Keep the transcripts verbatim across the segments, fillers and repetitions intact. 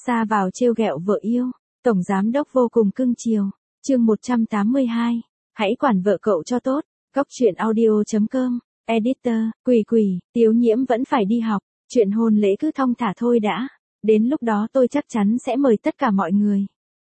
Sa vào trêu ghẹo vợ yêu, tổng giám đốc vô cùng cưng chiều. Chương một trăm tám mươi hai, hãy quản vợ cậu cho tốt. Cóc truyện audio chấm com, editor, Quỳ Quỳ, Tiếu Nhiễm vẫn phải đi học, chuyện hôn lễ cứ thong thả thôi đã, đến lúc đó tôi chắc chắn sẽ mời tất cả mọi người.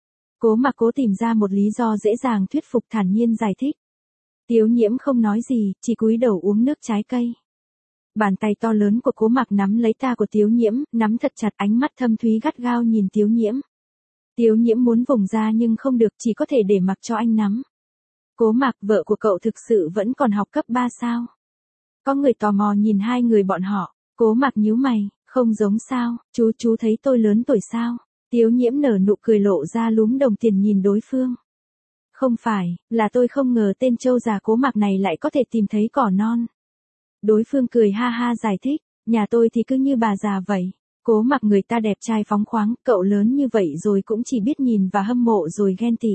Cố Mặc cố tìm ra một lý do dễ dàng thuyết phục, thản nhiên giải thích. Tiếu Nhiễm không nói gì, chỉ cúi đầu uống nước trái cây. Bàn tay to lớn của Cố Mặc nắm lấy ta của Tiếu Nhiễm, nắm thật chặt, ánh mắt thâm thúy gắt gao nhìn Tiếu Nhiễm. Tiếu Nhiễm muốn vùng ra nhưng không được, chỉ có thể để mặc cho anh nắm. Cố Mặc, vợ của cậu thực sự vẫn còn học cấp ba sao? Có người tò mò nhìn hai người bọn họ. Cố Mặc nhíu mày, không giống sao, chú chú thấy tôi lớn tuổi sao? Tiếu Nhiễm nở nụ cười lộ ra lúm đồng tiền nhìn đối phương. Không phải, là tôi không ngờ tên trâu già Cố Mặc này lại có thể tìm thấy cỏ non. Đối phương cười ha ha giải thích, nhà tôi thì cứ như bà già vậy. Cố Mặc người ta đẹp trai phóng khoáng, cậu lớn như vậy rồi cũng chỉ biết nhìn và hâm mộ rồi ghen tị.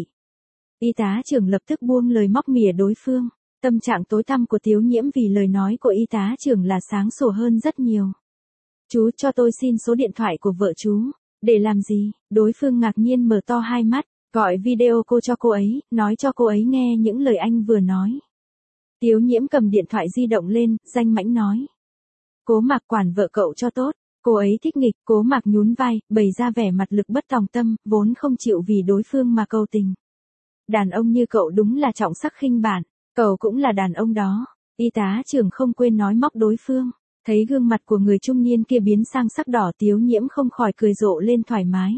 Y tá trưởng lập tức buông lời móc mỉa đối phương. Tâm trạng tối tăm của Tiếu Nhiễm vì lời nói của y tá trưởng là sáng sủa hơn rất nhiều. Chú cho tôi xin số điện thoại của vợ chú. Để làm gì? Đối phương ngạc nhiên mở to hai mắt, gọi video cô cho cô ấy, nói cho cô ấy nghe những lời anh vừa nói. Tiếu Nhiễm cầm điện thoại di động lên, danh mãnh nói. Cố Mặc quản vợ cậu cho tốt. Cô ấy thích nghịch. Cố Mặc nhún vai, bày ra vẻ mặt lực bất tòng tâm, vốn không chịu vì đối phương mà cầu tình. Đàn ông như cậu đúng là trọng sắc khinh bản, cậu cũng là đàn ông đó. Y tá trưởng không quên nói móc đối phương. Thấy gương mặt của người trung niên kia biến sang sắc đỏ, Tiếu Nhiễm không khỏi cười rộ lên thoải mái.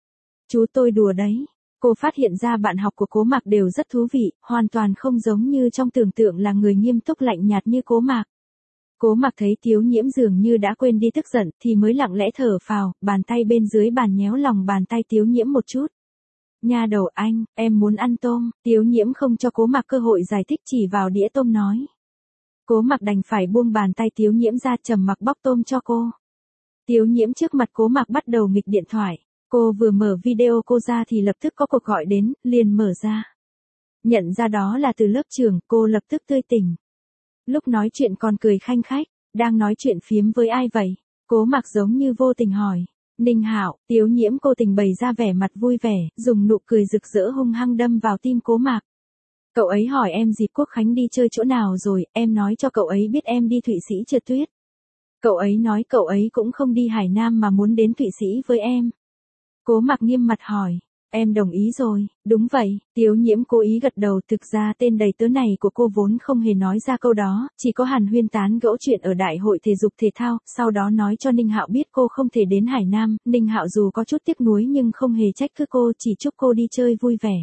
Chú tôi đùa đấy. Cô phát hiện ra bạn học của Cố Mặc đều rất thú vị, hoàn toàn không giống như trong tưởng tượng là người nghiêm túc lạnh nhạt như Cố Mặc. Cố Mặc thấy Tiếu Nhiễm dường như đã quên đi tức giận thì mới lặng lẽ thở phào, bàn tay bên dưới bàn nhéo lòng bàn tay Tiếu Nhiễm một chút. Nha đầu anh, em muốn ăn tôm. Tiếu Nhiễm không cho Cố Mặc cơ hội giải thích, chỉ vào đĩa tôm nói. Cố Mặc đành phải buông bàn tay Tiếu Nhiễm ra, trầm mặc bóc tôm cho cô. Tiếu Nhiễm trước mặt Cố Mặc bắt đầu nghịch điện thoại. Cô vừa mở video cô ra thì lập tức có cuộc gọi đến, liền mở ra. Nhận ra đó là từ lớp trưởng, cô lập tức tươi tỉnh. Lúc nói chuyện còn cười khanh khách, đang nói chuyện phiếm với ai vậy? Cố Mặc giống như vô tình hỏi. Ninh Hạo. Tiếu Nhiễm cố tình bày ra vẻ mặt vui vẻ, dùng nụ cười rực rỡ hung hăng đâm vào tim Cố Mặc. Cậu ấy hỏi em dịp Quốc Khánh đi chơi chỗ nào rồi, em nói cho cậu ấy biết em đi Thụy Sĩ trượt tuyết. Cậu ấy nói cậu ấy cũng không đi Hải Nam mà muốn đến Thụy Sĩ với em. Cố Mặc nghiêm mặt hỏi. Em đồng ý rồi. Đúng vậy. Tiếu Nhiễm cố ý gật đầu, thực ra tên đầy tớ này của cô vốn không hề nói ra câu đó, chỉ có hàn huyên tán gẫu chuyện ở đại hội thể dục thể thao, sau đó nói cho Ninh Hạo biết cô không thể đến Hải Nam. Ninh Hạo dù có chút tiếc nuối nhưng không hề trách cứ cô, chỉ chúc cô đi chơi vui vẻ.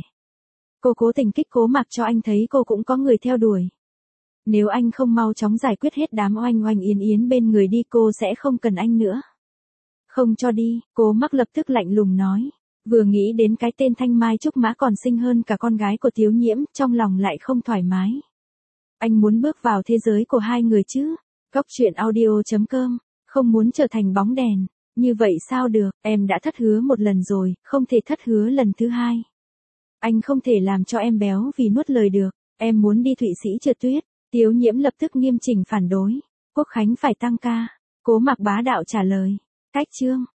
Cô cố tình kích Cố Mặc cho anh thấy cô cũng có người theo đuổi. Nếu anh không mau chóng giải quyết hết đám oanh oanh yến yến bên người đi, cô sẽ không cần anh nữa. Không cho đi. Cố Mặc lập tức lạnh lùng nói. Vừa nghĩ đến cái tên Thanh Mai Trúc Mã còn xinh hơn cả con gái của Tiếu Nhiễm, trong lòng lại không thoải mái. Anh muốn bước vào thế giới của hai người chứ? Cóc truyện audio chấm com, không muốn trở thành bóng đèn. Như vậy sao được, em đã thất hứa một lần rồi, không thể thất hứa lần thứ hai. Anh không thể làm cho em béo vì nuốt lời được. Em muốn đi Thụy Sĩ trượt tuyết. Tiếu Nhiễm lập tức nghiêm chỉnh phản đối. Quốc Khánh phải tăng ca. Cố Mặc bá đạo trả lời. Cách chương.